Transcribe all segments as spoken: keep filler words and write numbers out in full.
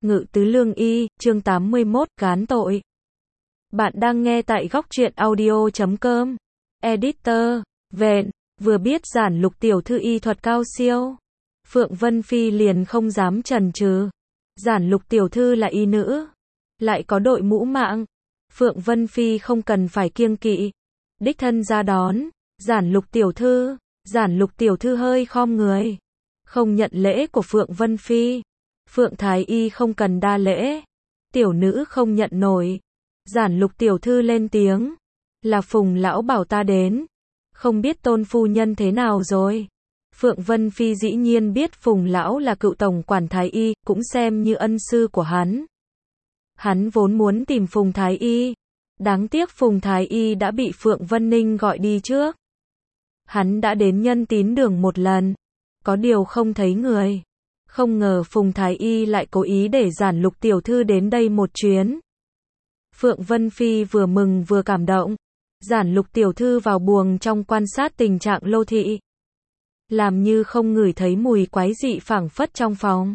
Ngự tứ lương y, chương tám mươi mốt, gán tội. Bạn đang nghe tại góc truyện audio chấm com. Editor, vện, vừa biết giản lục tiểu thư y thuật cao siêu. Phượng Vân Phi liền không dám chần chừ. Giản lục tiểu thư là y nữ, lại có đội mũ mạng. Phượng Vân Phi không cần phải kiêng kỵ. Đích thân ra đón, giản lục tiểu thư, giản lục tiểu thư hơi khom người. Không nhận lễ của Phượng Vân Phi. Phượng Thái Y không cần đa lễ. Tiểu nữ không nhận nổi. Giản lục tiểu thư lên tiếng. Là Phùng lão bảo ta đến. Không biết tôn phu nhân thế nào rồi. Phượng Vân Phi dĩ nhiên biết Phùng lão là cựu tổng quản Thái Y, cũng xem như ân sư của hắn. Hắn vốn muốn tìm Phùng Thái Y. Đáng tiếc Phùng Thái Y đã bị Phượng Vân Ninh gọi đi trước. Hắn đã đến Nhân Tín Đường một lần. Có điều không thấy người. Không ngờ Phùng Thái Y lại cố ý để giản lục tiểu thư đến đây một chuyến. Phượng Vân Phi vừa mừng vừa cảm động. Giản lục tiểu thư vào buồng trong quan sát tình trạng Lô thị. Làm như không ngửi thấy mùi quái dị phảng phất trong phòng.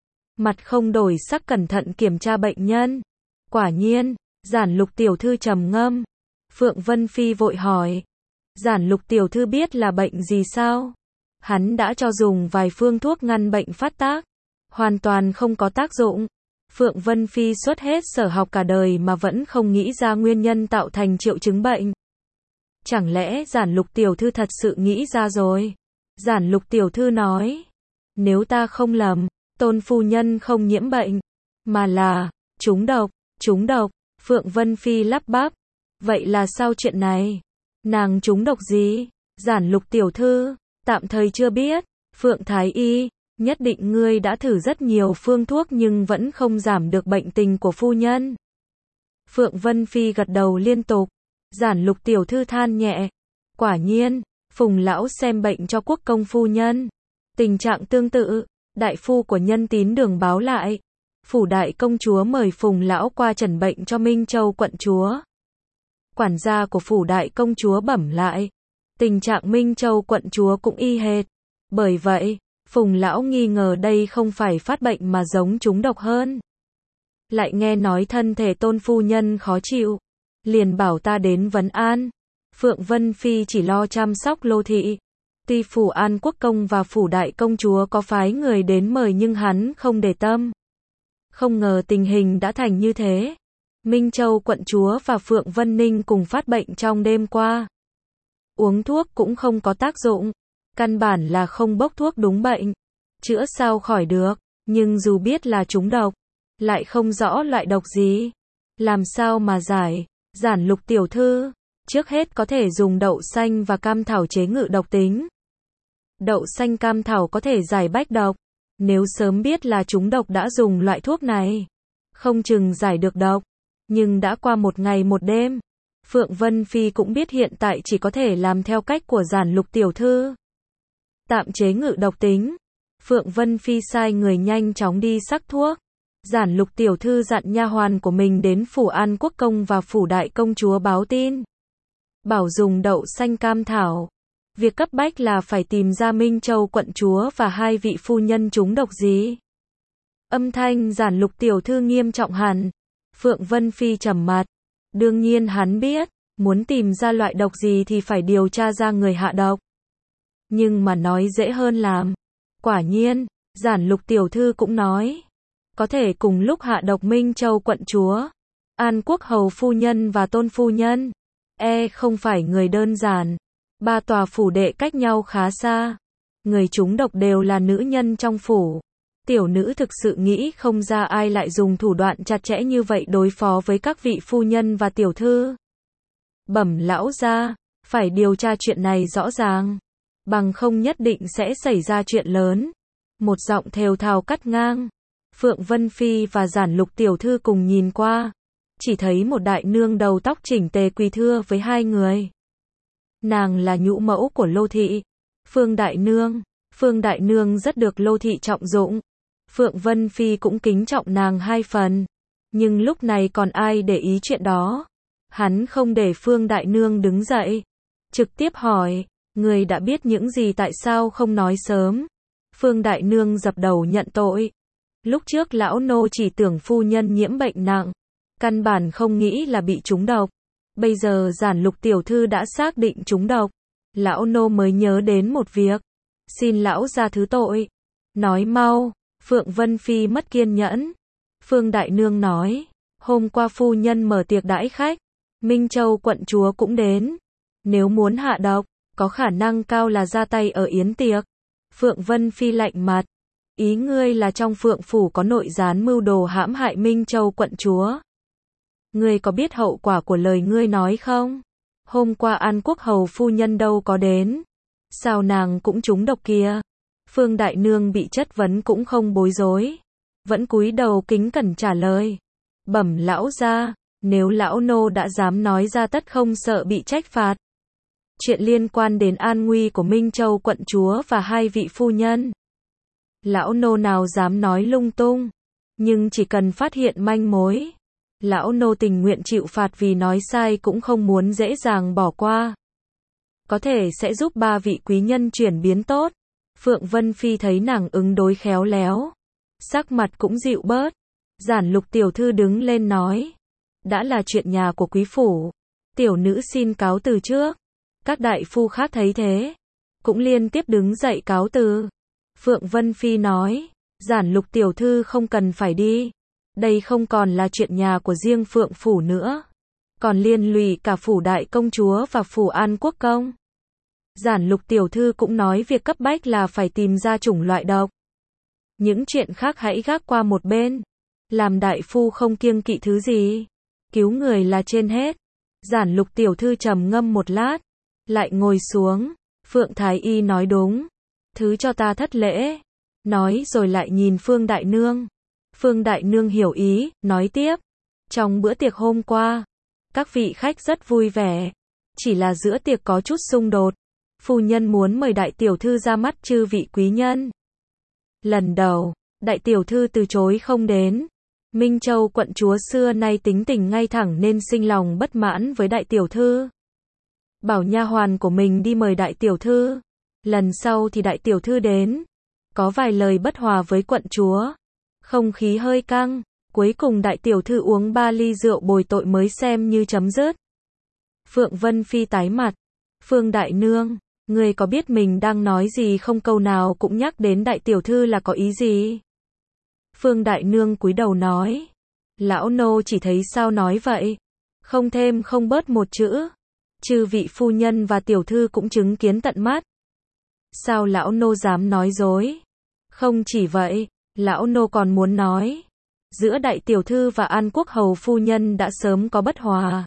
Mặt không đổi sắc cẩn thận kiểm tra bệnh nhân. Quả nhiên, giản lục tiểu thư trầm ngâm. Phượng Vân Phi vội hỏi. Giản lục tiểu thư biết là bệnh gì sao? Hắn đã cho dùng vài phương thuốc ngăn bệnh phát tác. Hoàn toàn không có tác dụng. Phượng Vân Phi xuất hết sở học cả đời mà vẫn không nghĩ ra nguyên nhân tạo thành triệu chứng bệnh. Chẳng lẽ giản lục tiểu thư thật sự nghĩ ra rồi? Giản lục tiểu thư nói. Nếu ta không lầm, tôn phu nhân không nhiễm bệnh. Mà là, trúng độc, trúng độc. Phượng Vân Phi lắp bắp. Vậy là sao chuyện này? Nàng trúng độc gì? Giản lục tiểu thư. Tạm thời chưa biết. Phượng Thái Y, nhất định ngươi đã thử rất nhiều phương thuốc nhưng vẫn không giảm được bệnh tình của phu nhân. Phượng Vân Phi gật đầu liên tục. Giản lục tiểu thư than nhẹ. Quả nhiên, Phùng lão xem bệnh cho quốc công phu nhân. Tình trạng tương tự, đại phu của Nhân Tín Đường báo lại. Phủ đại công chúa mời Phùng lão qua trần bệnh cho Minh Châu quận chúa. Quản gia của phủ đại công chúa bẩm lại. Tình trạng Minh Châu quận chúa cũng y hệt. Bởi vậy, Phùng lão nghi ngờ đây không phải phát bệnh mà giống trúng độc hơn. Lại nghe nói thân thể tôn phu nhân khó chịu. Liền bảo ta đến vấn an. Phượng Vân Phi chỉ lo chăm sóc Lô thị. Tuy phủ An Quốc công và phủ đại công chúa có phái người đến mời nhưng hắn không để tâm. Không ngờ tình hình đã thành như thế. Minh Châu quận chúa và Phượng Vân Ninh cùng phát bệnh trong đêm qua. Uống thuốc cũng không có tác dụng. Căn bản là không bốc thuốc đúng bệnh. Chữa sao khỏi được. Nhưng dù biết là trúng độc, lại không rõ loại độc gì. Làm sao mà giải? Giản lục tiểu thư. Trước hết có thể dùng đậu xanh và cam thảo chế ngự độc tính. Đậu xanh cam thảo có thể giải bách độc. Nếu sớm biết là trúng độc đã dùng loại thuốc này, không chừng giải được độc. Nhưng đã qua một ngày một đêm. Phượng Vân Phi cũng biết hiện tại chỉ có thể làm theo cách của giản lục tiểu thư. Tạm chế ngự độc tính. Phượng Vân Phi sai người nhanh chóng đi sắc thuốc. Giản lục tiểu thư dặn nha hoàn của mình đến phủ An Quốc công và phủ đại công chúa báo tin. Bảo dùng đậu xanh cam thảo. Việc cấp bách là phải tìm ra Minh Châu quận chúa và hai vị phu nhân trúng độc gì. Âm thanh giản lục tiểu thư nghiêm trọng hẳn. Phượng Vân Phi trầm mặt. Đương nhiên hắn biết, muốn tìm ra loại độc gì thì phải điều tra ra người hạ độc. Nhưng mà nói dễ hơn làm. Quả nhiên, giản lục tiểu thư cũng nói. Có thể cùng lúc hạ độc Minh Châu quận chúa, An Quốc hầu phu nhân và tôn phu nhân. E không phải người đơn giản. Ba tòa phủ đệ cách nhau khá xa. Người trúng độc đều là nữ nhân trong phủ. Tiểu nữ thực sự nghĩ không ra ai lại dùng thủ đoạn chặt chẽ như vậy đối phó với các vị phu nhân và tiểu thư. Bẩm lão gia, phải điều tra chuyện này rõ ràng. Bằng không nhất định sẽ xảy ra chuyện lớn. Một giọng thều thào cắt ngang. Phượng Vân Phi và giản lục tiểu thư cùng nhìn qua. Chỉ thấy một đại nương đầu tóc chỉnh tề quỳ thưa với hai người. Nàng là nhũ mẫu của Lô thị. Phương đại nương. Phương đại nương rất được Lô thị trọng dụng. Phượng Vân Phi cũng kính trọng nàng hai phần. Nhưng lúc này còn ai để ý chuyện đó. Hắn không để Phương đại nương đứng dậy. Trực tiếp hỏi. Người đã biết những gì tại sao không nói sớm? Phương đại nương dập đầu nhận tội. Lúc trước lão nô chỉ tưởng phu nhân nhiễm bệnh nặng, căn bản không nghĩ là bị trúng độc. Bây giờ Giản Lục tiểu thư đã xác định trúng độc, lão nô mới nhớ đến một việc. Xin lão gia thứ tội. Nói mau. Phượng Vân Phi mất kiên nhẫn. Phương Đại Nương nói, hôm qua phu nhân mở tiệc đãi khách, Minh Châu quận chúa cũng đến. Nếu muốn hạ độc, có khả năng cao là ra tay ở yến tiệc. Phượng Vân Phi lạnh mặt. Ý ngươi là trong Phượng phủ có nội gián mưu đồ hãm hại Minh Châu quận chúa. Ngươi có biết hậu quả của lời ngươi nói không? Hôm qua An Quốc hầu phu nhân đâu có đến. Sao nàng cũng trúng độc kia? Phương Đại Nương bị chất vấn cũng không bối rối, vẫn cúi đầu kính cẩn trả lời. Bẩm lão gia, nếu lão nô đã dám nói ra tất không sợ bị trách phạt. Chuyện liên quan đến an nguy của Minh Châu quận chúa và hai vị phu nhân, lão nô nào dám nói lung tung, nhưng chỉ cần phát hiện manh mối, lão nô tình nguyện chịu phạt, vì nói sai cũng không muốn dễ dàng bỏ qua. Có thể sẽ giúp ba vị quý nhân chuyển biến tốt. Phượng Vân Phi thấy nàng ứng đối khéo léo, sắc mặt cũng dịu bớt. Giản Lục tiểu thư đứng lên nói, đã là chuyện nhà của quý phủ, tiểu nữ xin cáo từ trước. Các đại phu khác thấy thế, cũng liên tiếp đứng dậy cáo từ. Phượng Vân Phi nói, Giản Lục tiểu thư không cần phải đi, đây không còn là chuyện nhà của riêng Phượng phủ nữa, còn liên lụy cả phủ đại công chúa và phủ An Quốc công. Giản Lục tiểu thư cũng nói việc cấp bách là phải tìm ra chủng loại độc. Những chuyện khác hãy gác qua một bên. Làm đại phu không kiêng kỵ thứ gì, cứu người là trên hết. Giản Lục tiểu thư trầm ngâm một lát, lại ngồi xuống. Phượng Thái Y nói đúng, thứ cho ta thất lễ. Nói rồi lại nhìn Phương Đại Nương. Phương Đại Nương hiểu ý, nói tiếp. Trong bữa tiệc hôm qua, các vị khách rất vui vẻ, chỉ là giữa tiệc có chút xung đột. Phu nhân muốn mời đại tiểu thư ra mắt chư vị quý nhân. Lần đầu, đại tiểu thư từ chối không đến. Minh Châu quận chúa xưa nay tính tình ngay thẳng nên sinh lòng bất mãn với đại tiểu thư. Bảo nha hoàn của mình đi mời đại tiểu thư. Lần sau thì đại tiểu thư đến, có vài lời bất hòa với quận chúa. Không khí hơi căng, cuối cùng đại tiểu thư uống ba ly rượu bồi tội mới xem như chấm dứt. Phượng Vân Phi tái mặt. Phương Đại Nương, ngươi có biết mình đang nói gì không, câu nào cũng nhắc đến đại tiểu thư là có ý gì? Phương Đại Nương cúi đầu nói, lão nô chỉ thấy sao nói vậy, không thêm không bớt một chữ. Chư vị phu nhân và tiểu thư cũng chứng kiến tận mắt. Sao lão nô dám nói dối? Không chỉ vậy, lão nô còn muốn nói, giữa đại tiểu thư và An Quốc hầu phu nhân đã sớm có bất hòa.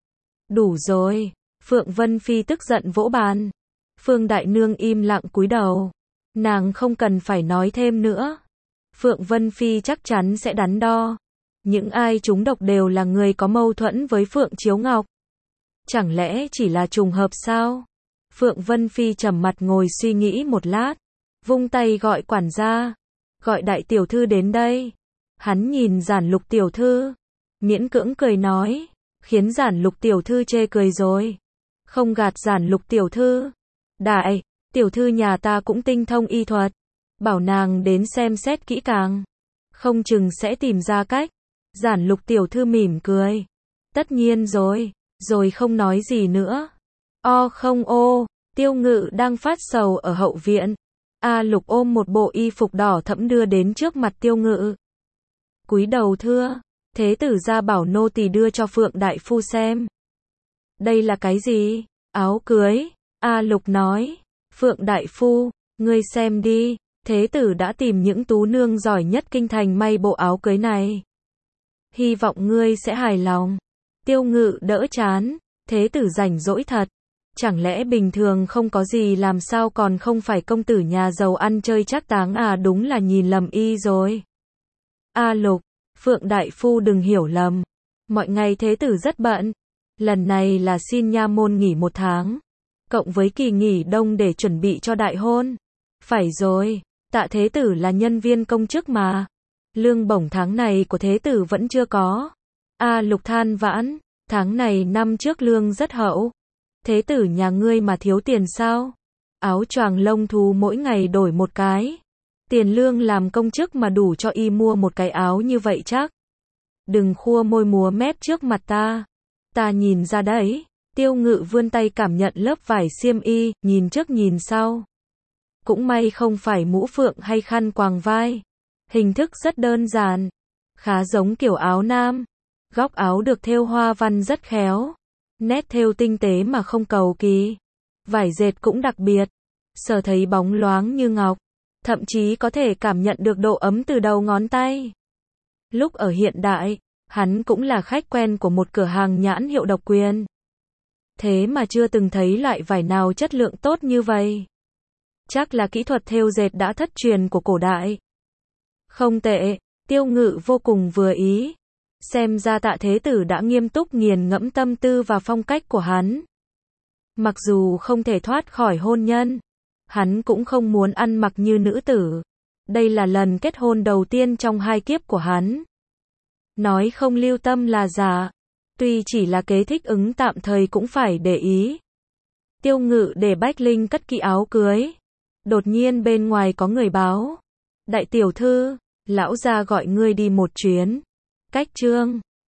Đủ rồi. Phượng Vân Phi tức giận vỗ bàn. Phương Đại Nương im lặng cúi đầu. Nàng không cần phải nói thêm nữa. Phượng Vân Phi chắc chắn sẽ đắn đo. Những ai trúng độc đều là người có mâu thuẫn với Phượng Chiếu Ngọc. Chẳng lẽ chỉ là trùng hợp sao? Phượng Vân Phi trầm mặt ngồi suy nghĩ một lát, vung tay gọi quản gia, gọi đại tiểu thư đến đây. Hắn nhìn Giản Lục tiểu thư, miễn cưỡng cười nói, khiến Giản Lục tiểu thư chê cười rồi. Không gạt Giản Lục tiểu thư. Đại tiểu thư nhà ta cũng tinh thông y thuật, bảo nàng đến xem xét kỹ càng, không chừng sẽ tìm ra cách. Giản Lục tiểu thư mỉm cười. Tất nhiên rồi, rồi không nói gì nữa. O không ô, Tiêu Ngự đang phát sầu ở hậu viện. A Lục ôm một bộ y phục đỏ thẫm đưa đến trước mặt Tiêu Ngự. Cúi đầu thưa, thế tử gia bảo nô tỳ đưa cho Phượng đại phu xem. Đây là cái gì? Áo cưới. A Lục nói. Phượng đại phu, ngươi xem đi, thế tử đã tìm những tú nương giỏi nhất kinh thành may bộ áo cưới này. Hy vọng ngươi sẽ hài lòng. Tiêu Ngự đỡ chán, thế tử rảnh rỗi thật. Chẳng lẽ bình thường không có gì làm sao còn không phải công tử nhà giàu ăn chơi trác táng à, đúng là nhìn lầm y rồi. A Lục, Phượng đại phu đừng hiểu lầm. Mọi ngày thế tử rất bận. Lần này là xin nha môn nghỉ một tháng, cộng với kỳ nghỉ đông để chuẩn bị cho đại hôn. Phải rồi, Tạ thế tử là nhân viên công chức mà. Lương bổng tháng này của thế tử vẫn chưa có. A Lục than vãn, tháng này năm trước lương rất hậu. Thế tử nhà ngươi mà thiếu tiền sao? Áo choàng lông thú mỗi ngày đổi một cái. Tiền lương làm công chức mà đủ cho y mua một cái áo như vậy chắc. Đừng khua môi múa mép trước mặt ta. Ta nhìn ra đấy. Tiêu Ngự vươn tay cảm nhận lớp vải xiêm y, nhìn trước nhìn sau. Cũng may không phải mũ phượng hay khăn quàng vai. Hình thức rất đơn giản. Khá giống kiểu áo nam. Góc áo được thêu hoa văn rất khéo. Nét thêu tinh tế mà không cầu kỳ. Vải dệt cũng đặc biệt. Sờ thấy bóng loáng như ngọc. Thậm chí có thể cảm nhận được độ ấm từ đầu ngón tay. Lúc ở hiện đại, hắn cũng là khách quen của một cửa hàng nhãn hiệu độc quyền. Thế mà chưa từng thấy loại vải nào chất lượng tốt như vậy. Chắc là kỹ thuật thêu dệt đã thất truyền của cổ đại. Không tệ, Tiêu Ngự vô cùng vừa ý. Xem ra Tạ Thế Tử đã nghiêm túc nghiền ngẫm tâm tư và phong cách của hắn. Mặc dù không thể thoát khỏi hôn nhân, hắn cũng không muốn ăn mặc như nữ tử. Đây là lần kết hôn đầu tiên trong hai kiếp của hắn. Nói không lưu tâm là giả. Tuy chỉ là kế thích ứng tạm thời cũng phải để ý. Tiêu Ngự để Bách Linh cất kỹ áo cưới. Đột nhiên bên ngoài có người báo. Đại tiểu thư, lão gia gọi ngươi đi một chuyến. Cách trương.